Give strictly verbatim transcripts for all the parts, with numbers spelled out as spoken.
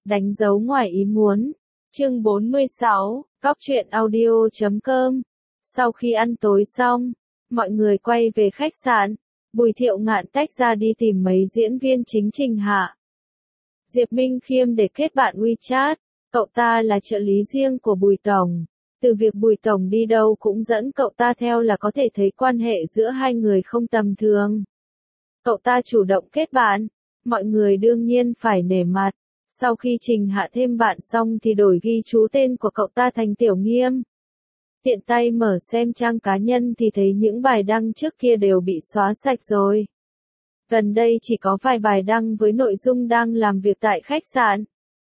Đánh dấu ngoài ý muốn. Chương bốn mươi sáu, Cóc truyện audio chấm com. Sau khi ăn tối xong, mọi người quay về khách sạn. Bùi Thiệu Ngạn tách ra đi tìm mấy diễn viên chính Trình Hạ, Diệp Minh Khiêm để kết bạn WeChat. Cậu ta là trợ lý riêng của Bùi Tổng. Từ việc Bùi Tổng đi đâu cũng dẫn cậu ta theo là có thể thấy quan hệ giữa hai người không tầm thường. Cậu ta chủ động kết bạn, mọi người đương nhiên phải nể mặt. Sau khi Trình Hạ thêm bạn xong thì đổi ghi chú tên của cậu ta thành Tiểu Nghiêm. Tiện tay mở xem trang cá nhân thì thấy những bài đăng trước kia đều bị xóa sạch rồi. Gần đây chỉ có vài bài đăng với nội dung đang làm việc tại khách sạn.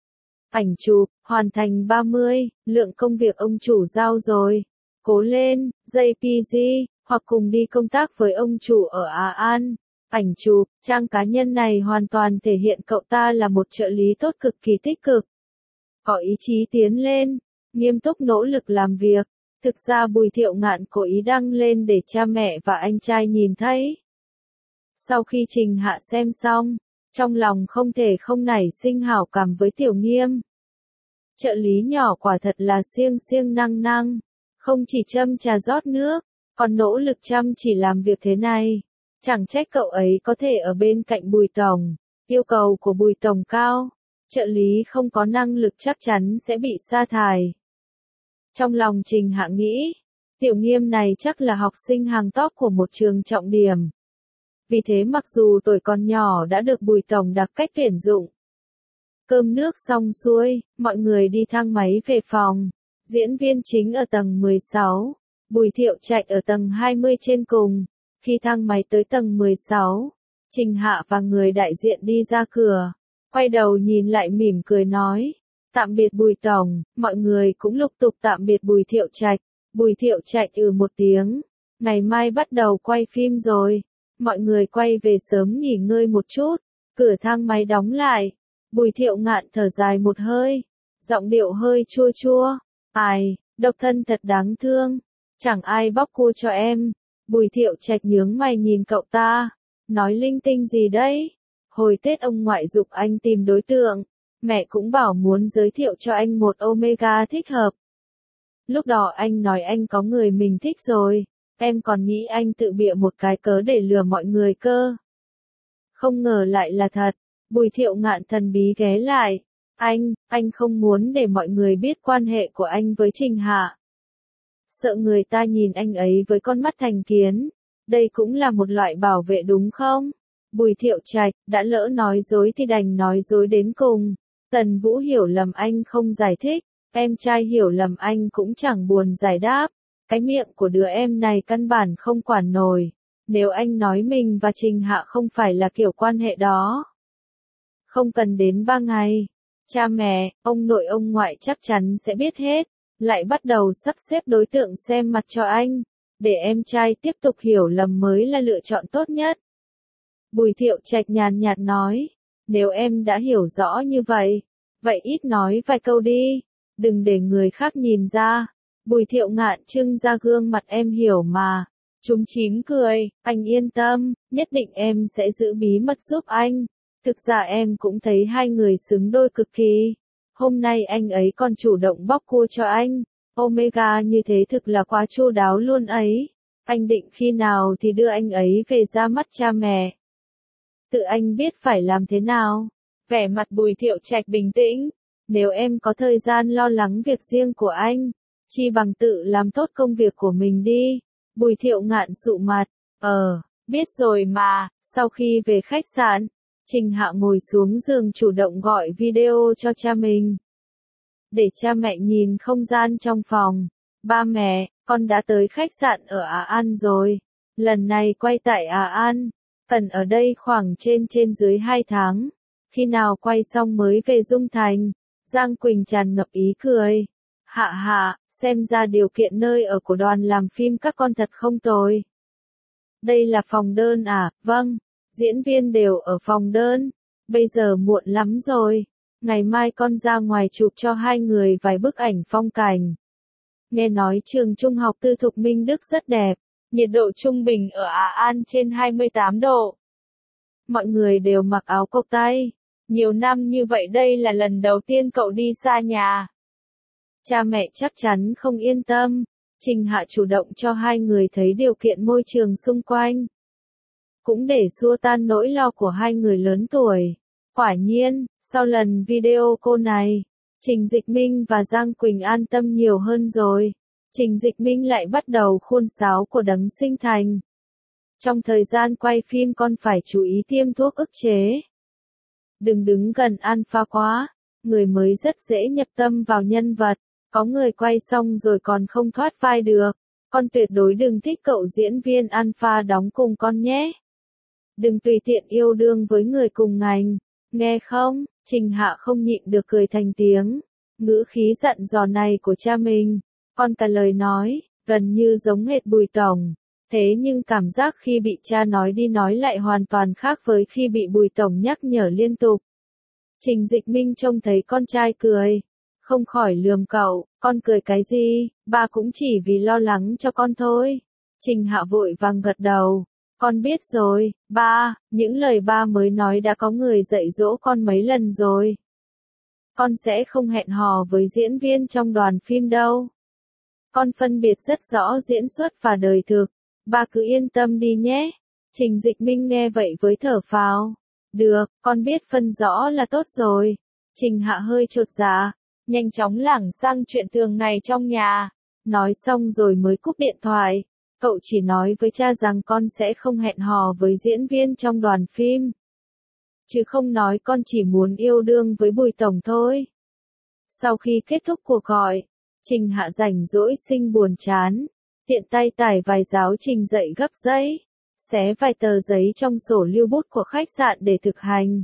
Ảnh chụp, hoàn thành ba mươi, lượng công việc ông chủ giao rồi. Cố lên, gi pê giê, hoặc cùng đi công tác với ông chủ ở Á An. Ảnh chụp, trang cá nhân này hoàn toàn thể hiện cậu ta là một trợ lý tốt cực kỳ tích cực. Có ý chí tiến lên, nghiêm túc nỗ lực làm việc. Thực ra Bùi Thiệu Ngạn cố ý đăng lên để cha mẹ và anh trai nhìn thấy. Sau khi Trình Hạ xem xong, trong lòng không thể không nảy sinh hảo cảm với Tiểu Nghiêm. Trợ lý nhỏ quả thật là siêng siêng năng năng, không chỉ châm trà rót nước, còn nỗ lực chăm chỉ làm việc thế này. Chẳng trách cậu ấy có thể ở bên cạnh Bùi Tổng. Yêu cầu của Bùi Tổng cao, trợ lý không có năng lực chắc chắn sẽ bị sa thải. Trong lòng Trình Hạ nghĩ, Tiểu Nghiêm này chắc là học sinh hàng top của một trường trọng điểm. Vì thế mặc dù tuổi còn nhỏ đã được Bùi Tổng đặc cách tuyển dụng. Cơm nước xong xuôi, mọi người đi thang máy về phòng. Diễn viên chính ở tầng mười sáu, Bùi Thiệu Trạch ở tầng hai mươi trên cùng. Khi thang máy tới tầng mười sáu, Trình Hạ và người đại diện đi ra cửa, quay đầu nhìn lại mỉm cười nói, tạm biệt Bùi Tổng. Mọi người cũng lục tục tạm biệt Bùi Thiệu Trạch. Bùi Thiệu Trạch ừ một tiếng, ngày mai bắt đầu quay phim rồi. Mọi người quay về sớm nghỉ ngơi một chút, cửa thang máy đóng lại. Bùi Thiệu Ngạn thở dài một hơi, giọng điệu hơi chua chua, ai, độc thân thật đáng thương, chẳng ai bóc cua cho em. Bùi Thiệu Trạch nhướng mày nhìn cậu ta, nói linh tinh gì đấy, hồi Tết ông ngoại giục anh tìm đối tượng, mẹ cũng bảo muốn giới thiệu cho anh một Omega thích hợp. Lúc đó anh nói anh có người mình thích rồi, em còn nghĩ anh tự bịa một cái cớ để lừa mọi người cơ. Không ngờ lại là thật. Bùi Thiệu Ngạn thần bí ghé lại, anh, anh không muốn để mọi người biết quan hệ của anh với Trình Hạ. Sợ người ta nhìn anh ấy với con mắt thành kiến, đây cũng là một loại bảo vệ đúng không? Bùi Thiệu Trạch, đã lỡ nói dối thì đành nói dối đến cùng. Tần Vũ hiểu lầm anh không giải thích, em trai hiểu lầm anh cũng chẳng buồn giải đáp. Cái miệng của đứa em này căn bản không quản nổi. Nếu anh nói mình và Trình Hạ không phải là kiểu quan hệ đó, không cần đến ba ngày, cha mẹ, ông nội ông ngoại chắc chắn sẽ biết hết, lại bắt đầu sắp xếp đối tượng xem mặt cho anh, để em trai tiếp tục hiểu lầm mới là lựa chọn tốt nhất. Bùi Thiệu Trạch nhàn nhạt nói, nếu em đã hiểu rõ như vậy, vậy ít nói vài câu đi, đừng để người khác nhìn ra. Bùi Thiệu Ngạn trưng ra gương mặt em hiểu mà. Chúng chím cười, anh yên tâm, nhất định em sẽ giữ bí mật giúp anh. Thực ra em cũng thấy hai người xứng đôi cực kỳ. Hôm nay anh ấy còn chủ động bóc cua cho anh. Omega như thế thực là quá chu đáo luôn ấy. Anh định khi nào thì đưa anh ấy về ra mắt cha mẹ. Tự anh biết phải làm thế nào. Vẻ mặt Bùi Thiệu Trạch bình tĩnh. Nếu em có thời gian lo lắng việc riêng của anh, chi bằng tự làm tốt công việc của mình đi. Bùi Thiệu Ngạn sụ mặt. Ờ, biết rồi mà. Sau khi về khách sạn, Trình Hạ ngồi xuống giường chủ động gọi video cho cha mình. Để cha mẹ nhìn không gian trong phòng. Ba mẹ, con đã tới khách sạn ở Á An rồi. Lần này quay tại Á An, cần ở đây khoảng trên trên dưới hai tháng. Khi nào quay xong mới về Dung Thành. Giang Quỳnh tràn ngập ý cười. Hạ hạ, xem ra điều kiện nơi ở của đoàn làm phim các con thật không tồi. Đây là phòng đơn à? Vâng. Diễn viên đều ở phòng đơn. Bây giờ muộn lắm rồi. Ngày mai con ra ngoài chụp cho hai người vài bức ảnh phong cảnh. Nghe nói trường trung học tư thục Minh Đức rất đẹp. Nhiệt độ trung bình ở Á An trên hai mươi tám độ. Mọi người đều mặc áo cộc tay. Nhiều năm như vậy đây là lần đầu tiên cậu đi xa nhà. Cha mẹ chắc chắn không yên tâm. Trình Hạ chủ động cho hai người thấy điều kiện môi trường xung quanh. Cũng để xua tan nỗi lo của hai người lớn tuổi. Quả nhiên, sau lần video call này, Trình Dịch Minh và Giang Quỳnh an tâm nhiều hơn rồi. Trình Dịch Minh lại bắt đầu khuôn sáo của Đấng Sinh Thành. Trong thời gian quay phim con phải chú ý tiêm thuốc ức chế. Đừng đứng gần alpha quá, người mới rất dễ nhập tâm vào nhân vật. Có người quay xong rồi còn không thoát vai được. Con tuyệt đối đừng thích cậu diễn viên alpha đóng cùng con nhé. Đừng tùy tiện yêu đương với người cùng ngành. Nghe không? Trình Hạ không nhịn được cười thành tiếng. Ngữ khí dặn dò này của cha mình. Con cả lời nói, gần như giống hệt Bùi Tổng. Thế nhưng cảm giác khi bị cha nói đi nói lại hoàn toàn khác với khi bị Bùi Tổng nhắc nhở liên tục. Trình Dịch Minh trông thấy con trai cười. Không khỏi lườm cậu, con cười cái gì, ba cũng chỉ vì lo lắng cho con thôi. Trình Hạ vội vàng gật đầu. Con biết rồi, ba, những lời ba mới nói đã có người dạy dỗ con mấy lần rồi. Con sẽ không hẹn hò với diễn viên trong đoàn phim đâu. Con phân biệt rất rõ diễn xuất và đời thực. Ba cứ yên tâm đi nhé. Trình Dịch Minh nghe vậy với thở phào. Được, con biết phân rõ là tốt rồi. Trình Hạ hơi chột dạ, nhanh chóng lảng sang chuyện thường ngày trong nhà. Nói xong rồi mới cúp điện thoại. Cậu chỉ nói với cha rằng con sẽ không hẹn hò với diễn viên trong đoàn phim. Chứ không nói con chỉ muốn yêu đương với Bùi Tổng thôi. Sau khi kết thúc cuộc gọi, Trình Hạ rảnh rỗi sinh buồn chán. Tiện tay tải vài giáo trình dạy gấp giấy. Xé vài tờ giấy trong sổ lưu bút của khách sạn để thực hành.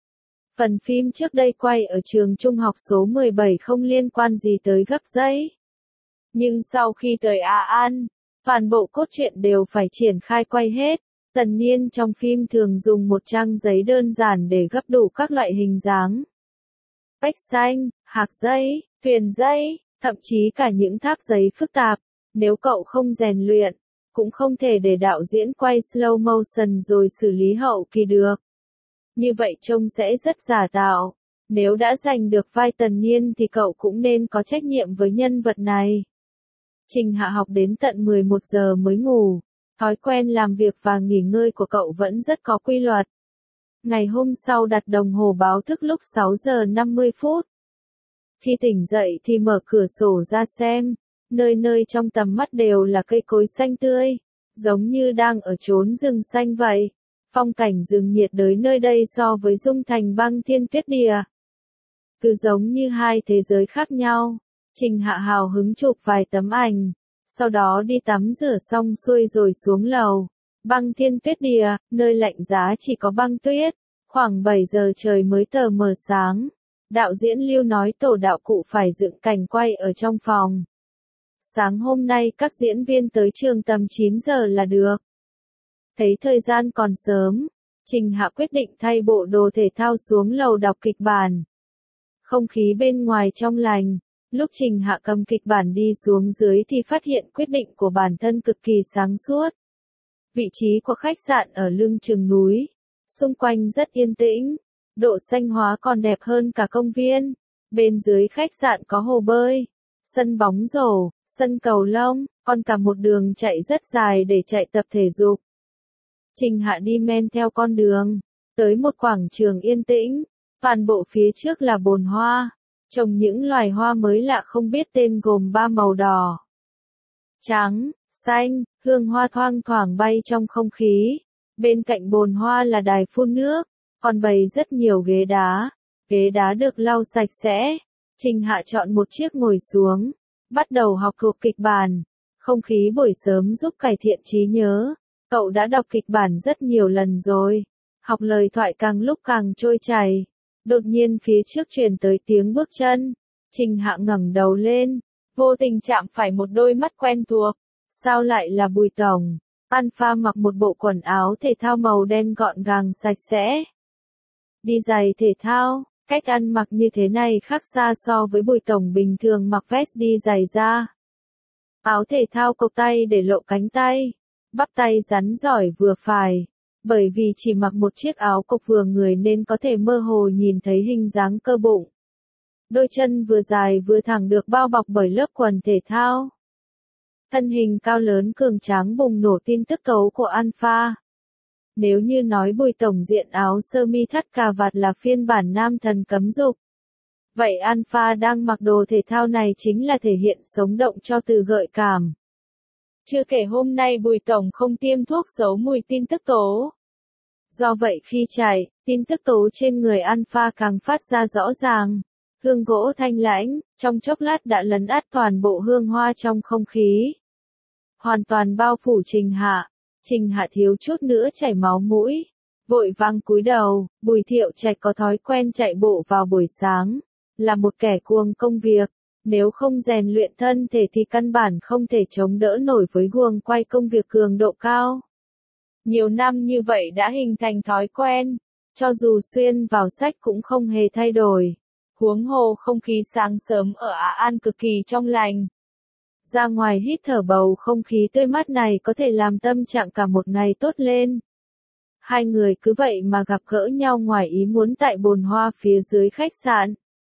Phần phim trước đây quay ở trường trung học số mười bảy không liên quan gì tới gấp giấy. Nhưng sau khi tới A An, toàn bộ cốt truyện đều phải triển khai quay hết. Tần Niên trong phim thường dùng một trang giấy đơn giản để gấp đủ các loại hình dáng. Bách xanh, hạc dây, thuyền dây, thậm chí cả những tháp giấy phức tạp. Nếu cậu không rèn luyện, cũng không thể để đạo diễn quay slow motion rồi xử lý hậu kỳ được. Như vậy trông sẽ rất giả tạo. Nếu đã giành được vai Tần Niên thì cậu cũng nên có trách nhiệm với nhân vật này. Trình Hạ học đến tận mười một giờ mới ngủ. Thói quen làm việc và nghỉ ngơi của cậu vẫn rất có quy luật. Ngày hôm sau đặt đồng hồ báo thức lúc sáu giờ năm mươi phút. Khi tỉnh dậy thì mở cửa sổ ra xem. Nơi nơi trong tầm mắt đều là cây cối xanh tươi. Giống như đang ở chốn rừng xanh vậy. Phong cảnh rừng nhiệt đới nơi đây so với Dung Thành băng thiên tuyết địa. Cứ giống như hai thế giới khác nhau. Trình Hạ hào hứng chụp vài tấm ảnh. Sau đó đi tắm rửa xong xuôi rồi xuống lầu. Băng thiên tuyết địa, nơi lạnh giá chỉ có băng tuyết. Khoảng bảy giờ trời mới tờ mờ sáng. Đạo diễn Lưu nói tổ đạo cụ phải dựng cảnh quay ở trong phòng. Sáng hôm nay các diễn viên tới trường tầm chín giờ là được. Thấy thời gian còn sớm, Trình Hạ quyết định thay bộ đồ thể thao xuống lầu đọc kịch bản. Không khí bên ngoài trong lành, lúc Trình Hạ cầm kịch bản đi xuống dưới thì phát hiện quyết định của bản thân cực kỳ sáng suốt. Vị trí của khách sạn ở lưng chừng núi, xung quanh rất yên tĩnh, độ xanh hóa còn đẹp hơn cả công viên. Bên dưới khách sạn có hồ bơi, sân bóng rổ, sân cầu lông, còn cả một đường chạy rất dài để chạy tập thể dục. Trình Hạ đi men theo con đường, tới một quảng trường yên tĩnh, toàn bộ phía trước là bồn hoa, trồng những loài hoa mới lạ không biết tên gồm ba màu đỏ, trắng, xanh, hương hoa thoang thoảng bay trong không khí. Bên cạnh bồn hoa là đài phun nước, còn bày rất nhiều ghế đá, ghế đá được lau sạch sẽ. Trình Hạ chọn một chiếc ngồi xuống, bắt đầu học thuộc kịch bản. Không khí buổi sớm giúp cải thiện trí nhớ. Cậu đã đọc kịch bản rất nhiều lần rồi. Học lời thoại càng lúc càng trôi chảy. Đột nhiên phía trước truyền tới tiếng bước chân. Trình Hạ ngẩng đầu lên, vô tình chạm phải một đôi mắt quen thuộc. Sao lại là Bùi Tổng? Alpha mặc một bộ quần áo thể thao màu đen gọn gàng sạch sẽ. Đi giày thể thao, cách ăn mặc như thế này khác xa so với Bùi Tổng bình thường mặc vest đi giày da. Áo thể thao cộc tay để lộ cánh tay. Bắp tay rắn giỏi vừa phải. Bởi vì chỉ mặc một chiếc áo cộc vừa người nên có thể mơ hồ nhìn thấy hình dáng cơ bụng. Đôi chân vừa dài vừa thẳng được bao bọc bởi lớp quần thể thao. Thân hình cao lớn cường tráng bùng nổ tin tức tố của Alpha. Nếu như nói Bùi tổng diện áo sơ mi thắt cà vạt là phiên bản nam thần cấm dục, vậy Alpha đang mặc đồ thể thao này chính là thể hiện sống động cho từ gợi cảm. Chưa kể hôm nay Bùi tổng không tiêm thuốc giấu mùi tin tức tố. Do vậy khi chạy, tin tức tố trên người Alpha càng phát ra rõ ràng. Hương gỗ thanh lãnh, trong chốc lát đã lấn át toàn bộ hương hoa trong không khí. Hoàn toàn bao phủ Trình Hạ. Trình Hạ thiếu chút nữa chảy máu mũi. Vội vàng cúi đầu, Bùi Thiệu Trạch có thói quen chạy bộ vào buổi sáng. Là một kẻ cuồng công việc. Nếu không rèn luyện thân thể thì căn bản không thể chống đỡ nổi với guồng quay công việc cường độ cao. Nhiều năm như vậy đã hình thành thói quen. Cho dù xuyên vào sách cũng không hề thay đổi. Huống hồ không khí sáng sớm ở Á An cực kỳ trong lành. Ra ngoài hít thở bầu không khí tươi mát này có thể làm tâm trạng cả một ngày tốt lên. Hai người cứ vậy mà gặp gỡ nhau ngoài ý muốn tại bồn hoa phía dưới khách sạn.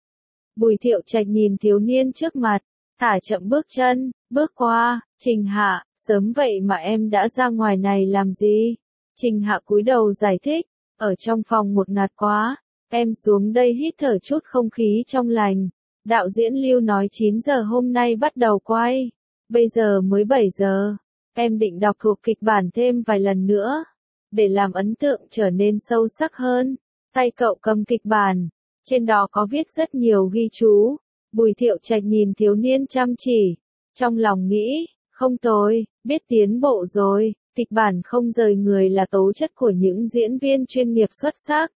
Bùi Thiệu Trạch nhìn thiếu niên trước mặt, thả chậm bước chân, bước qua. Trình Hạ, sớm vậy mà em đã ra ngoài này làm gì? Trình Hạ cúi đầu giải thích, ở trong phòng một ngạt quá, em xuống đây hít thở chút không khí trong lành. Đạo diễn Lưu nói chín giờ hôm nay bắt đầu quay, bây giờ mới bảy giờ, em định đọc thuộc kịch bản thêm vài lần nữa, để làm ấn tượng trở nên sâu sắc hơn. Tay cậu cầm kịch bản, trên đó có viết rất nhiều ghi chú. Bùi Thiệu Trạch nhìn thiếu niên chăm chỉ, trong lòng nghĩ, không tồi, biết tiến bộ rồi, kịch bản không rời người là tố chất của những diễn viên chuyên nghiệp xuất sắc.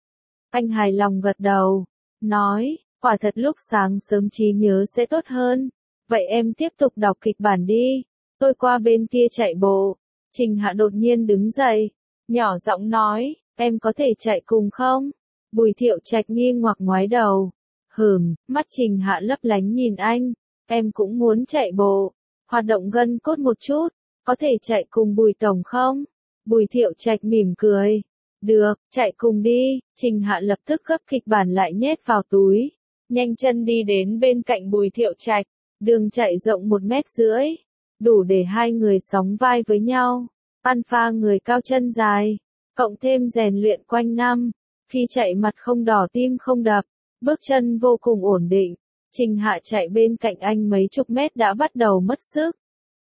Anh hài lòng gật đầu, nói, quả thật lúc sáng sớm trí nhớ sẽ tốt hơn, vậy em tiếp tục đọc kịch bản đi, tôi qua bên kia chạy bộ. Trình Hạ đột nhiên đứng dậy, nhỏ giọng nói, em có thể chạy cùng không? Bùi Thiệu Trạch nghi ngoặc ngoái đầu, hừm, mắt Trình Hạ lấp lánh nhìn anh, em cũng muốn chạy bộ, hoạt động gân cốt một chút, có thể chạy cùng Bùi tổng không? Bùi Thiệu Trạch mỉm cười, được, chạy cùng đi. Trình Hạ lập tức gấp kịch bản lại nhét vào túi, nhanh chân đi đến bên cạnh Bùi Thiệu Trạch, đường chạy rộng một mét rưỡi, đủ để hai người sóng vai với nhau. Alpha người cao chân dài, cộng thêm rèn luyện quanh năm, khi chạy mặt không đỏ tim không đập, bước chân vô cùng ổn định. Trình Hạ chạy bên cạnh anh mấy chục mét đã bắt đầu mất sức.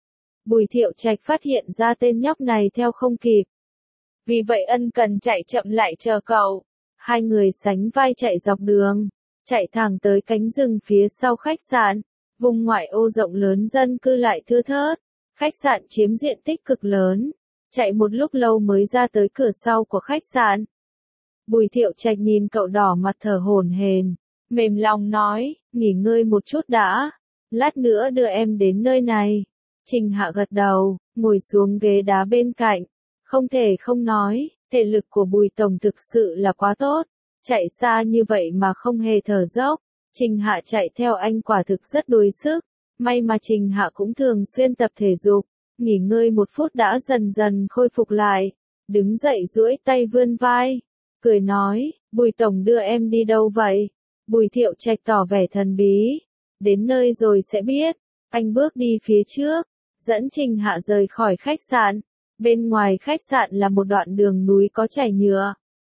Bùi Thiệu Trạch phát hiện ra tên nhóc này theo không kịp. Vì vậy ân cần chạy chậm lại chờ cậu. Hai người sánh vai chạy dọc đường, chạy thẳng tới cánh rừng phía sau khách sạn. Vùng ngoại ô rộng lớn dân cư lại thưa thớt. Khách sạn chiếm diện tích cực lớn. Chạy một lúc lâu mới ra tới cửa sau của khách sạn. Bùi Thiệu Trạch nhìn cậu đỏ mặt thở hổn hển, mềm lòng nói, nghỉ ngơi một chút đã, lát nữa đưa em đến nơi này. Trình Hạ gật đầu, ngồi xuống ghế đá bên cạnh, không thể không nói, thể lực của Bùi tổng thực sự là quá tốt, chạy xa như vậy mà không hề thở dốc. Trình Hạ chạy theo anh quả thực rất đuối sức, may mà Trình Hạ cũng thường xuyên tập thể dục, nghỉ ngơi một phút đã dần dần khôi phục lại, đứng dậy duỗi tay vươn vai, cười nói, Bùi tổng đưa em đi đâu vậy? Bùi Thiệu Trạch tỏ vẻ thần bí, đến nơi rồi sẽ biết. Anh bước đi phía trước, dẫn Trình Hạ rời khỏi khách sạn. Bên ngoài khách sạn là một đoạn đường núi có trải nhựa.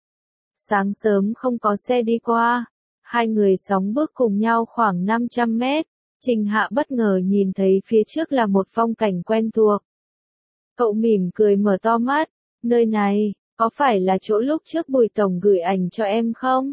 Sáng sớm không có xe đi qua, hai người sóng bước cùng nhau khoảng năm trăm mét. Trình Hạ bất ngờ nhìn thấy phía trước là một phong cảnh quen thuộc. Cậu mỉm cười mở to mắt, nơi này, có phải là chỗ lúc trước Bùi tổng gửi ảnh cho em không?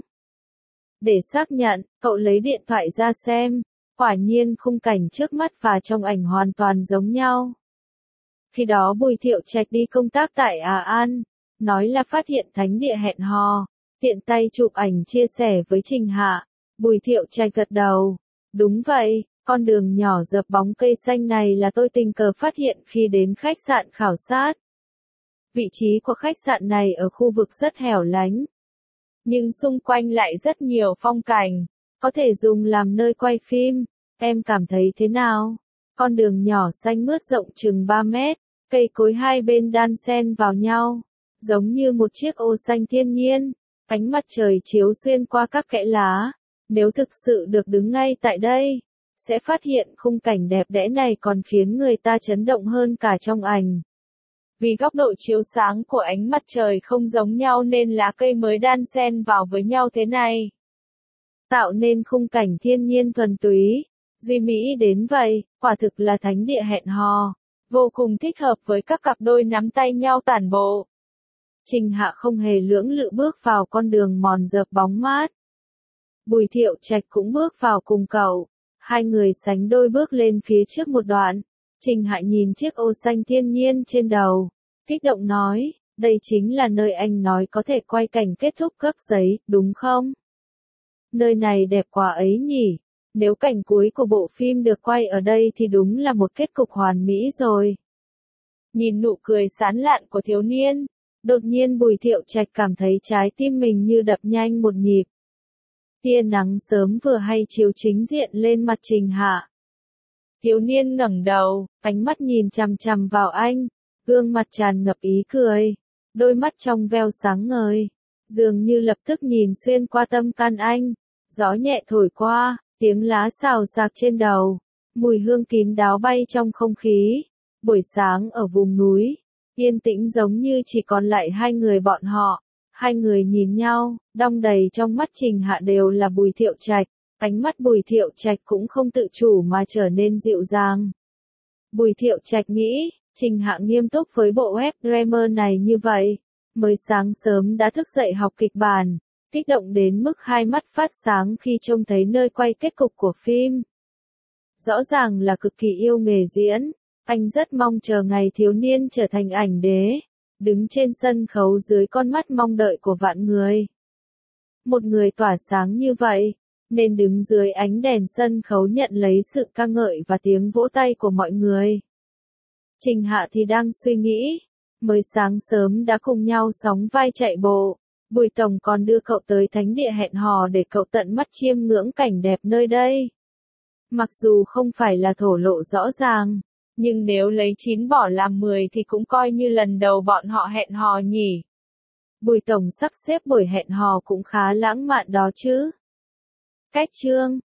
Để xác nhận, cậu lấy điện thoại ra xem, quả nhiên khung cảnh trước mắt và trong ảnh hoàn toàn giống nhau. Khi đó Bùi Thiệu Trạch đi công tác tại Á An, nói là phát hiện thánh địa hẹn hò, tiện tay chụp ảnh chia sẻ với Trình Hạ. Bùi Thiệu Trạch gật đầu, đúng vậy, con đường nhỏ dợp bóng cây xanh này là tôi tình cờ phát hiện khi đến khách sạn khảo sát. Vị trí của khách sạn này ở khu vực rất hẻo lánh, nhưng xung quanh lại rất nhiều phong cảnh, có thể dùng làm nơi quay phim. Em cảm thấy thế nào? Con đường nhỏ xanh mướt rộng chừng ba mét, cây cối hai bên đan xen vào nhau, giống như một chiếc ô xanh thiên nhiên, ánh mặt trời chiếu xuyên qua các kẽ lá. Nếu thực sự được đứng ngay tại đây, sẽ phát hiện khung cảnh đẹp đẽ này còn khiến người ta chấn động hơn cả trong ảnh. Vì góc độ chiếu sáng của ánh mặt trời không giống nhau nên lá cây mới đan xen vào với nhau thế này, tạo nên khung cảnh thiên nhiên thuần túy, duy mỹ đến vậy, quả thực là thánh địa hẹn hò, vô cùng thích hợp với các cặp đôi nắm tay nhau tản bộ. Trình Hạ không hề lưỡng lự bước vào con đường mòn dợp bóng mát. Bùi Thiệu Trạch cũng bước vào cùng cậu, hai người sánh đôi bước lên phía trước một đoạn. Trình Hạ nhìn chiếc ô xanh thiên nhiên trên đầu, kích động nói, đây chính là nơi anh nói có thể quay cảnh kết thúc cấp giấy, đúng không? Nơi này đẹp quá ấy nhỉ, nếu cảnh cuối của bộ phim được quay ở đây thì đúng là một kết cục hoàn mỹ rồi. Nhìn nụ cười sán lạn của thiếu niên, đột nhiên Bùi Thiệu Trạch cảm thấy trái tim mình như đập nhanh một nhịp. Tia nắng sớm vừa hay chiếu chính diện lên mặt Trình Hạ. Thiếu niên ngẩng đầu, ánh mắt nhìn chằm chằm vào anh, gương mặt tràn ngập ý cười, đôi mắt trong veo sáng ngời, dường như lập tức nhìn xuyên qua tâm can anh. Gió nhẹ thổi qua, tiếng lá xào xạc trên đầu, mùi hương kín đáo bay trong không khí. Buổi sáng ở vùng núi, yên tĩnh giống như chỉ còn lại hai người bọn họ. Hai người nhìn nhau, đong đầy trong mắt Trình Hạ đều là Bùi Thiệu Trạch, ánh mắt Bùi Thiệu Trạch cũng không tự chủ mà trở nên dịu dàng. Bùi Thiệu Trạch nghĩ, Trình Hạ nghiêm túc với bộ web drama này như vậy, mới sáng sớm đã thức dậy học kịch bản, kích động đến mức hai mắt phát sáng khi trông thấy nơi quay kết cục của phim. Rõ ràng là cực kỳ yêu nghề diễn, anh rất mong chờ ngày thiếu niên trở thành ảnh đế, đứng trên sân khấu dưới con mắt mong đợi của vạn người. Một người tỏa sáng như vậy, nên đứng dưới ánh đèn sân khấu nhận lấy sự ca ngợi và tiếng vỗ tay của mọi người. Trình Hạ thì đang suy nghĩ, mới sáng sớm đã cùng nhau sóng vai chạy bộ, Bùi Tổng còn đưa cậu tới thánh địa hẹn hò để cậu tận mắt chiêm ngưỡng cảnh đẹp nơi đây. Mặc dù không phải là thổ lộ rõ ràng, nhưng nếu lấy chín bỏ làm mười thì cũng coi như lần đầu bọn họ hẹn hò nhỉ. Bùi Tổng sắp xếp buổi hẹn hò cũng khá lãng mạn đó chứ. Cách chương